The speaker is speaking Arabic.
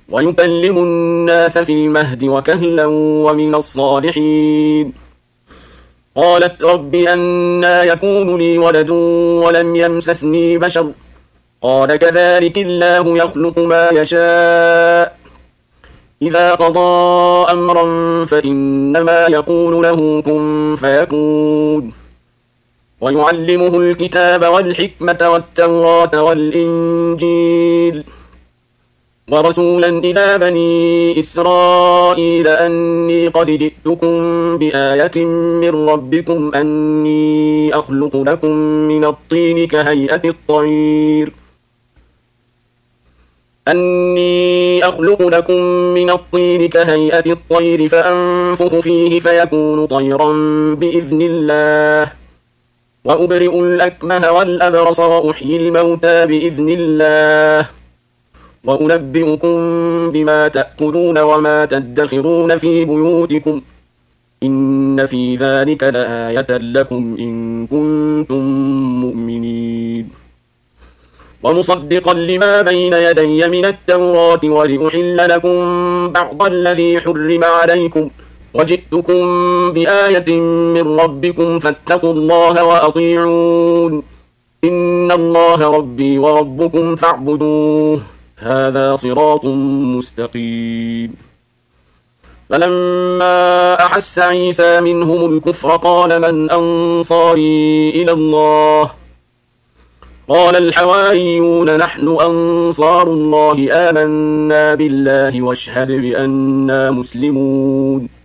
ويكلم الناس في المهد وكهلا ومن الصالحين. قالت رب أنى يكون لي ولد ولم يمسسني بشر قال كذلك الله يخلق ما يشاء إذا قضى أمرا فإنما يقول له كن فيكون. ويعلمه الكتاب والحكمة والتوراة والإنجيل ورسولا إلى بني إسرائيل أني قد جئتكم بآية من ربكم أني أخلق لكم من الطين كهيئة الطير فأنفخ فيه فيكون طيرا بإذن الله وأبرئ الأكمه والأبرص وأحيي الموتى بإذن الله وأنبئكم بما تأكلون وما تدخرون في بيوتكم إن في ذلك لآية لكم إن كنتم مؤمنين. ومصدقا لما بين يدي من التوراة ولأحل لكم بعض الذي حرم عليكم وجئتكم بآية من ربكم فاتقوا الله وأطيعون إن الله ربي وربكم فاعبدوه هذا صراط مستقيم. فلما أحس عيسى منهم الكفر قال من أنصاري إلى الله قال الحواريون نحن أنصار الله آمنا بالله واشهد بأننا مسلمون.